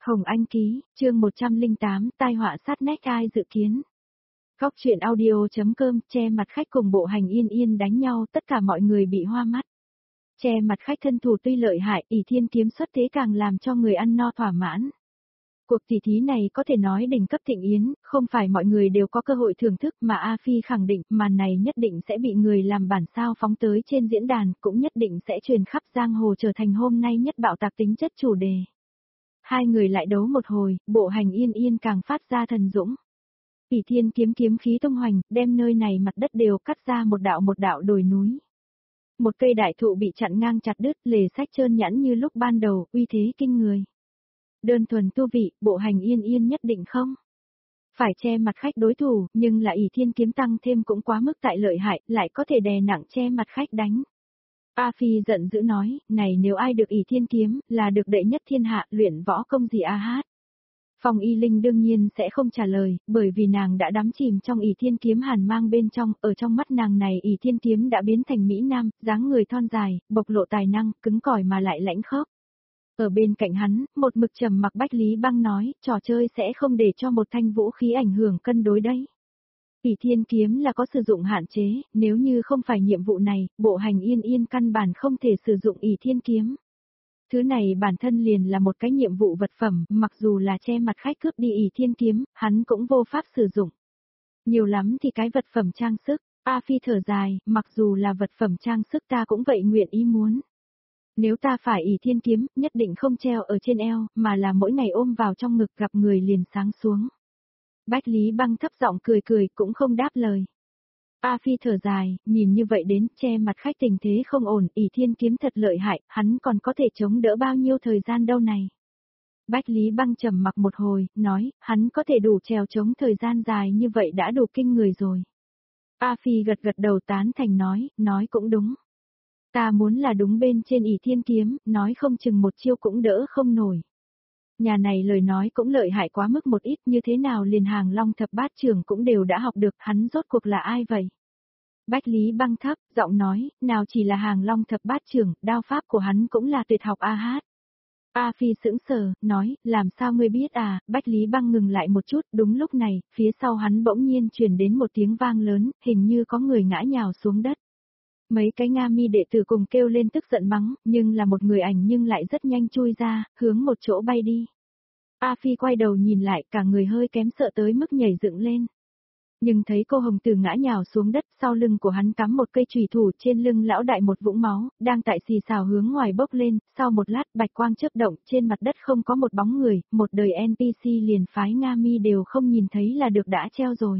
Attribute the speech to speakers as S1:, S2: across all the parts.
S1: Hồng Anh ký, chương 108, tai họa sát nách ai dự kiến. Góc truyện audio.com, che mặt khách cùng Bộ Hành Yên Yên đánh nhau, tất cả mọi người bị hoa mắt. Che mặt khách thân thủ tuy lợi hại, ỷ thiên kiếm xuất thế càng làm cho người ăn no thỏa mãn. Cuộc tỷ thí này có thể nói đỉnh cấp thịnh yến, không phải mọi người đều có cơ hội thưởng thức mà A Phi khẳng định màn này nhất định sẽ bị người làm bản sao phóng tới trên diễn đàn, cũng nhất định sẽ truyền khắp giang hồ trở thành hôm nay nhất bạo tạc tính chất chủ đề. Hai người lại đấu một hồi, Bộ Hành Yên Yên càng phát ra thần dũng. ỷ thiên kiếm kiếm khí tung hoành, đem nơi này mặt đất đều cắt ra một đạo đồi núi. Một cây đại thụ bị chặn ngang chặt đứt, lề sách trơn nhẵn như lúc ban đầu, uy thế kinh người. Đơn thuần tu vị, Bộ Hành Yên Yên nhất định không phải che mặt khách đối thủ, nhưng là ỷ thiên kiếm tăng thêm cũng quá mức tại lợi hại, lại có thể đè nặng che mặt khách đánh. A Phi giận dữ nói, này nếu ai được ỷ thiên kiếm, là được đệ nhất thiên hạ, luyện võ công gì a hát. Phong Y Linh đương nhiên sẽ không trả lời, bởi vì nàng đã đắm chìm trong ỷ thiên kiếm hàn mang bên trong, ở trong mắt nàng này ỷ thiên kiếm đã biến thành mỹ nam, dáng người thon dài, bộc lộ tài năng, cứng cỏi mà lại lãnh khốc. Ở bên cạnh hắn, một mực trầm mặc Bách Lý Băng nói, trò chơi sẽ không để cho một thanh vũ khí ảnh hưởng cân đối đấy. ỷ thiên kiếm là có sử dụng hạn chế, nếu như không phải nhiệm vụ này, Bộ Hành Yên Yên căn bản không thể sử dụng ỷ thiên kiếm. Thứ này bản thân liền là một cái nhiệm vụ vật phẩm, mặc dù là che mặt khách cướp đi ỷ thiên kiếm, hắn cũng vô pháp sử dụng. Nhiều lắm thì cái vật phẩm trang sức, A Phi thở dài, mặc dù là vật phẩm trang sức ta cũng vậy nguyện ý muốn. Nếu ta phải ỷ thiên kiếm, nhất định không treo ở trên eo, mà là mỗi ngày ôm vào trong ngực gặp người liền sáng xuống. Bách Lý Băng thấp giọng cười cười cũng không đáp lời. A Phi thở dài, nhìn như vậy đến, che mặt khách tình thế không ổn, ỷ thiên kiếm thật lợi hại, hắn còn có thể chống đỡ bao nhiêu thời gian đâu này. Bách Lý Băng trầm mặc một hồi, nói, hắn có thể đủ trèo chống thời gian dài như vậy đã đủ kinh người rồi. A Phi gật gật đầu tán thành nói cũng đúng. Ta muốn là đúng bên trên ỷ thiên kiếm, nói không chừng một chiêu cũng đỡ không nổi. Nhà này lời nói cũng lợi hại quá mức một ít, như thế nào liền Hàng Long thập bát trưởng cũng đều đã học được, hắn rốt cuộc là ai vậy? Bách Lý Băng thấp, giọng nói, nào chỉ là Hàng Long thập bát trưởng, đao pháp của hắn cũng là tuyệt học a hát. A Phi sững sờ, nói, làm sao ngươi biết à? Bách Lý Băng ngừng lại một chút, đúng lúc này, phía sau hắn bỗng nhiên truyền đến một tiếng vang lớn, hình như có người ngã nhào xuống đất. Mấy cái Nga mi đệ tử cùng kêu lên tức giận mắng, nhưng là một người ảnh nhưng lại rất nhanh chui ra, hướng một chỗ bay đi. A Phi quay đầu nhìn lại, cả người hơi kém sợ tới mức nhảy dựng lên. Nhưng thấy cô hồng tử ngã nhào xuống đất, sau lưng của hắn cắm một cây chùy thủ, trên lưng lão đại một vũng máu, đang tại xì xào hướng ngoài bốc lên, sau một lát bạch quang chớp động, trên mặt đất không có một bóng người, một đời NPC liền phái Nga mi đều không nhìn thấy là được đã treo rồi.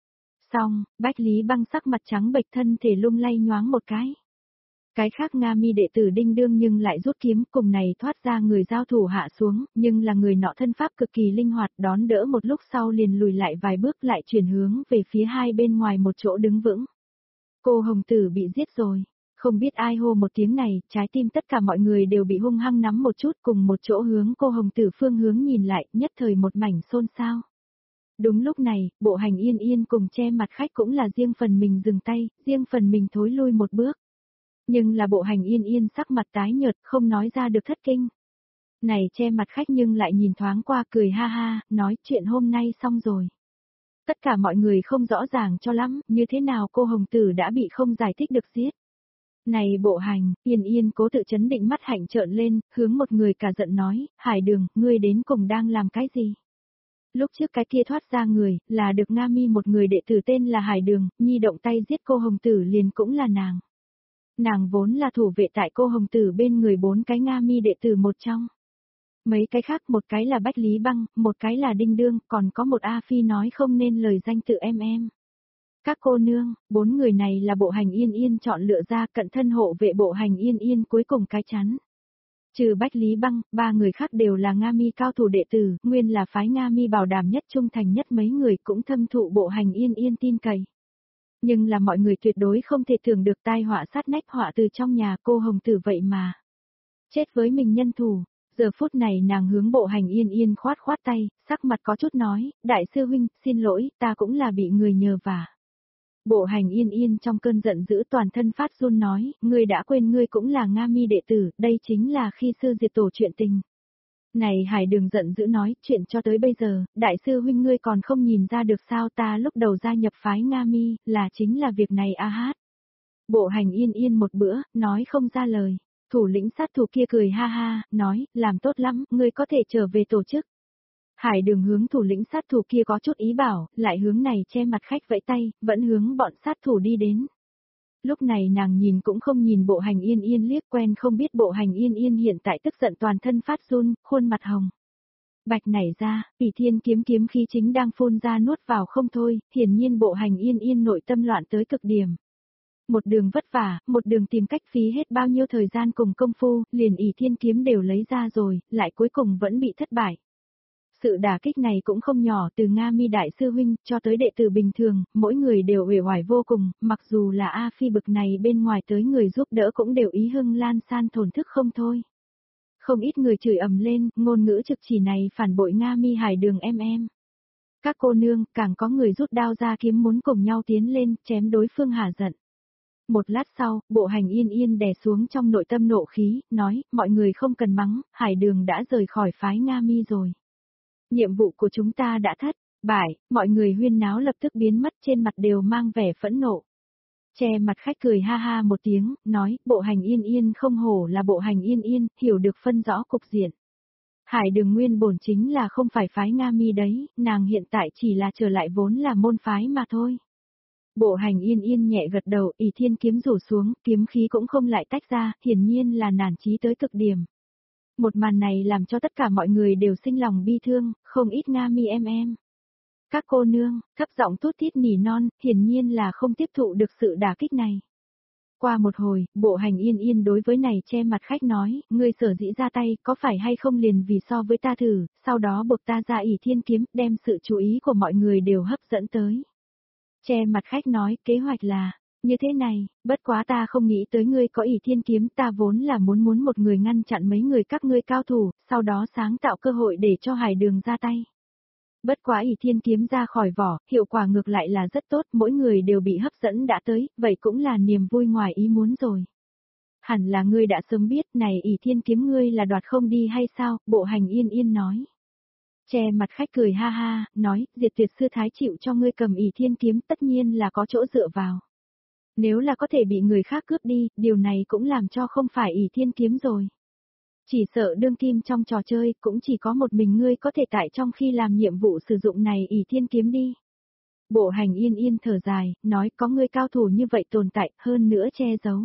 S1: Xong, Bách Lý Băng sắc mặt trắng bệch, thân thể lung lay nhoáng một cái. Cái khác Nga mi đệ tử đinh đương nhưng lại rút kiếm, cùng này thoát ra người giao thủ hạ xuống, nhưng là người nọ thân pháp cực kỳ linh hoạt, đón đỡ một lúc sau liền lùi lại vài bước, lại chuyển hướng về phía hai bên ngoài một chỗ đứng vững. Cô hồng tử bị giết rồi. Không biết ai hô một tiếng này, trái tim tất cả mọi người đều bị hung hăng nắm một chút, cùng một chỗ hướng cô hồng tử phương hướng nhìn lại, nhất thời một mảnh xôn xao. Đúng lúc này, Bộ Hành Yên Yên cùng che mặt khách cũng là riêng phần mình dừng tay, riêng phần mình thối lui một bước. Nhưng là Bộ Hành Yên Yên sắc mặt tái nhợt, không nói ra được thất kinh. Này che mặt khách nhưng lại nhìn thoáng qua cười ha ha, nói chuyện hôm nay xong rồi. Tất cả mọi người không rõ ràng cho lắm, như thế nào cô hồng tử đã bị không giải thích được giết. Này Bộ Hành, Yên Yên cố tự chấn định, mắt hạnh trợn lên, hướng một người cả giận nói, Hải Đường, ngươi đến cùng đang làm cái gì? Lúc trước cái kia thoát ra người, là được Nga mi một người đệ tử tên là Hải Đường, nhi động tay giết cô hồng tử liền cũng là nàng. Nàng vốn là thủ vệ tại cô hồng tử bên người 4 cái Nga mi đệ tử một trong. Mấy cái khác, một cái là Bách Lý Băng, một cái là Đinh Đương, còn có một A Phi nói không nên lời danh tự em. Các cô nương, 4 người này là Bộ Hành Yên Yên chọn lựa ra, cận thân hộ vệ Bộ Hành Yên Yên cuối cùng cái chắn. Trừ Bách Lý Băng, 3 người khác đều là Nga mi cao thủ đệ tử, nguyên là phái Nga mi bảo đảm nhất, trung thành nhất, mấy người cũng thâm thụ Bộ Hành Yên Yên tin cậy. Nhưng là mọi người tuyệt đối không thể tưởng được tai họa sát nách họa từ trong nhà cô hồng tử vậy mà. Chết với mình nhân thủ. Giờ phút này nàng hướng Bộ Hành Yên Yên khoát khoát tay, sắc mặt có chút nói, đại sư huynh, xin lỗi, ta cũng là bị người nhờ vả. Bộ Hành Yên Yên trong cơn giận dữ toàn thân phát run nói, ngươi đã quên ngươi cũng là Nga mi đệ tử, đây chính là khi sư diệt tổ chuyện tình. Này Hải Đường giận dữ nói, chuyện cho tới bây giờ, đại sư huynh ngươi còn không nhìn ra được sao, ta lúc đầu gia nhập phái Nga Mi, là chính là việc này a hát. Bộ Hành yên yên một bữa, nói không ra lời. Thủ lĩnh sát thủ kia cười ha ha, nói, làm tốt lắm, ngươi có thể trở về tổ chức. Hải Đường hướng thủ lĩnh sát thủ kia có chút ý bảo, lại hướng này che mặt khách vẫy tay, vẫn hướng bọn sát thủ đi đến. Lúc này nàng nhìn cũng không nhìn Bộ Hành yên yên liếc, quen không biết Bộ Hành yên yên hiện tại tức giận toàn thân phát run, khuôn mặt hồng. Bạch nảy ra, ỷ thiên kiếm kiếm khí chính đang phun ra nuốt vào không thôi, hiển nhiên Bộ Hành yên yên nội tâm loạn tới cực điểm. Một đường vất vả, một đường tìm cách phí hết bao nhiêu thời gian cùng công phu, liền ỷ thiên kiếm đều lấy ra rồi, lại cuối cùng vẫn bị thất bại. Sự đả kích này cũng không nhỏ, từ Nga Mi đại sư huynh cho tới đệ tử bình thường, mỗi người đều uể oải vô cùng, mặc dù là A Phi bực này bên ngoài tới người giúp đỡ cũng đều ý hưng lan san thổn thức không thôi. Không ít người chửi ầm lên, ngôn ngữ trực chỉ này phản bội Nga Mi Hải Đường em. Các cô nương, càng có người rút đao ra kiếm muốn cùng nhau tiến lên, chém đối phương hả giận. Một lát sau, Bộ Hành yên yên đè xuống trong nội tâm nộ khí, nói, mọi người không cần mắng, Hải Đường đã rời khỏi phái Nga Mi rồi. Nhiệm vụ của chúng ta đã thất bại, mọi người huyên náo lập tức biến mất, trên mặt đều mang vẻ phẫn nộ. Che mặt khách cười ha ha một tiếng, nói, Bộ Hành yên yên không hổ là Bộ Hành yên yên, hiểu được phân rõ cục diện. Hải Đường nguyên bổn chính là không phải phái Nga Mi đấy, nàng hiện tại chỉ là trở lại vốn là môn phái mà thôi. Bộ Hành yên yên nhẹ gật đầu, ỷ thiên kiếm rủ xuống, kiếm khí cũng không lại tách ra, hiển nhiên là nản chí tới cực điểm. Một màn này làm cho tất cả mọi người đều sinh lòng bi thương, không ít Nga Mi em. Các cô nương, thấp giọng thút thít nỉ non, hiển nhiên là không tiếp thụ được sự đả kích này. Qua một hồi, Bộ Hành yên yên đối với này che mặt khách nói, ngươi sở dĩ ra tay, có phải hay không liền vì so với ta thử, sau đó buộc ta ra ỷ thiên kiếm, đem sự chú ý của mọi người đều hấp dẫn tới. Che mặt khách nói, kế hoạch là, như thế này, bất quá ta không nghĩ tới ngươi có ỷ thiên kiếm, ta vốn là muốn một người ngăn chặn mấy người các ngươi cao thủ, sau đó sáng tạo cơ hội để cho Hải Đường ra tay. Bất quá ỷ thiên kiếm ra khỏi vỏ, hiệu quả ngược lại là rất tốt, mỗi người đều bị hấp dẫn đã tới, vậy cũng là niềm vui ngoài ý muốn rồi. Hẳn là ngươi đã sớm biết, này ỷ thiên kiếm ngươi là đoạt không đi hay sao, Bộ Hành yên yên nói. Che mặt khách cười ha ha, nói, Diệt Tuyệt sư thái chịu cho ngươi cầm ỷ thiên kiếm tất nhiên là có chỗ dựa vào. Nếu là có thể bị người khác cướp đi, điều này cũng làm cho không phải ỷ thiên kiếm rồi. Chỉ sợ đương kim trong trò chơi, cũng chỉ có một mình ngươi có thể tại trong khi làm nhiệm vụ sử dụng này ỷ thiên kiếm đi. Bộ Hành yên yên thở dài, nói có ngươi cao thủ như vậy tồn tại, hơn nữa che giấu.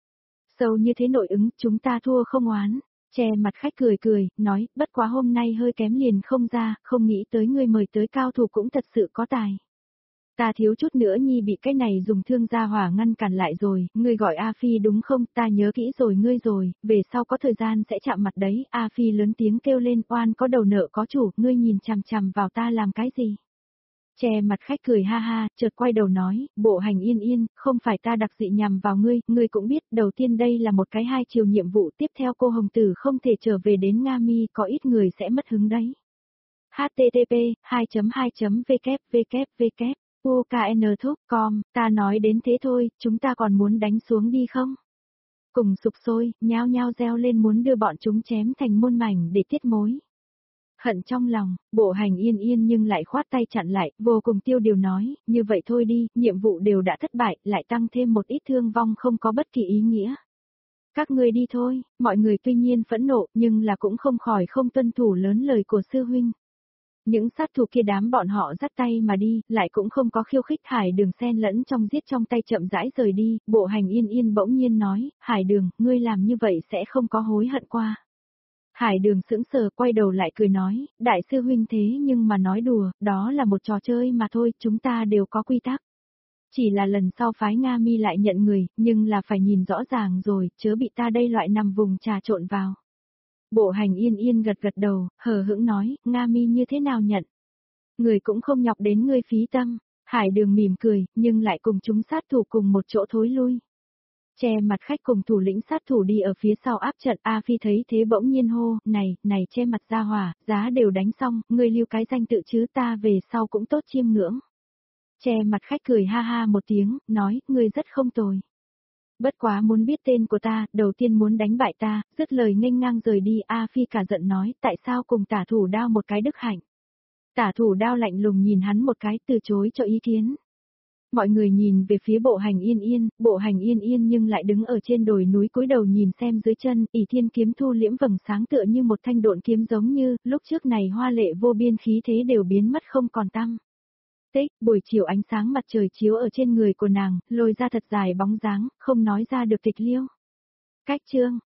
S1: Sâu như thế nội ứng, chúng ta thua không oán. Che mặt khách cười, nói, bất quá hôm nay hơi kém liền không ra, không nghĩ tới ngươi mời tới cao thủ cũng thật sự có tài. Ta thiếu chút nữa nhi bị cái này dùng thương gia hỏa ngăn cản lại rồi, ngươi gọi A Phi đúng không, ta nhớ kỹ rồi ngươi rồi, về sau có thời gian sẽ chạm mặt đấy, A Phi lớn tiếng kêu lên, oan có đầu nợ có chủ, ngươi nhìn chằm chằm vào ta làm cái gì. Che mặt khách cười ha ha, chợt quay đầu nói, Bộ Hành yên yên, không phải ta đặc dị nhằm vào ngươi cũng biết, đầu tiên đây là một cái hai chiều nhiệm vụ, tiếp theo cô Hồng Tử không thể trở về đến Nga Mi, có ít người sẽ mất hứng đấy. http 2.2 www ukn.com, ta nói đến thế thôi, chúng ta còn muốn đánh xuống đi không? Cùng sục sôi, nhao nhao reo lên muốn đưa bọn chúng chém thành muôn mảnh để tiết mối. Hận trong lòng, Bộ Hành yên yên nhưng lại khoát tay chặn lại, vô cùng tiêu điều nói, như vậy thôi đi, nhiệm vụ đều đã thất bại, lại tăng thêm một ít thương vong không có bất kỳ ý nghĩa. Các ngươi đi thôi, mọi người tuy nhiên phẫn nộ nhưng là cũng không khỏi không tuân thủ lớn lời của sư huynh. Những sát thủ kia đám bọn họ dắt tay mà đi, lại cũng không có khiêu khích Hải Đường xen lẫn trong giết trong tay chậm rãi rời đi, Bộ Hành yên yên bỗng nhiên nói, Hải Đường, ngươi làm như vậy sẽ không có hối hận qua. Hải Đường sững sờ quay đầu lại cười nói, đại sư huynh thế nhưng mà nói đùa, đó là một trò chơi mà thôi, chúng ta đều có quy tắc. Chỉ là lần sau phái Nga Mi lại nhận người, nhưng là phải nhìn rõ ràng rồi, chớ bị ta đây loại nằm vùng trà trộn vào. Bộ Hành yên yên gật đầu, hờ hững nói, Nga Mi như thế nào nhận? Người cũng không nhọc đến ngươi phí tâm. Hải Đường mỉm cười, nhưng lại cùng chúng sát thủ cùng một chỗ thối lui. Che mặt khách cùng thủ lĩnh sát thủ đi ở phía sau áp trận, A Phi thấy thế bỗng nhiên hô, này che mặt ra hỏa, giá đều đánh xong, ngươi lưu cái danh tự chứ, ta về sau cũng tốt chiêm ngưỡng. Che mặt khách cười ha ha một tiếng, nói, ngươi rất không tồi. Bất quá muốn biết tên của ta, đầu tiên muốn đánh bại ta, dứt lời nghênh ngang rời đi. A Phi cả giận nói, tại sao cùng Tả Thủ Đao một cái đức hạnh. Tả Thủ Đao lạnh lùng nhìn hắn một cái, từ chối cho ý kiến. Mọi người nhìn về phía Bộ Hành Yên Yên, Bộ Hành Yên Yên nhưng lại đứng ở trên đồi núi cúi đầu nhìn xem dưới chân, ỷ thiên kiếm thu liễm vầng sáng tựa như một thanh độn kiếm, giống như, lúc trước này hoa lệ vô biên khí thế đều biến mất không còn tăm. Tích, buổi chiều ánh sáng mặt trời chiếu ở trên người của nàng, lôi ra thật dài bóng dáng, không nói ra được tịch liêu. Cách chương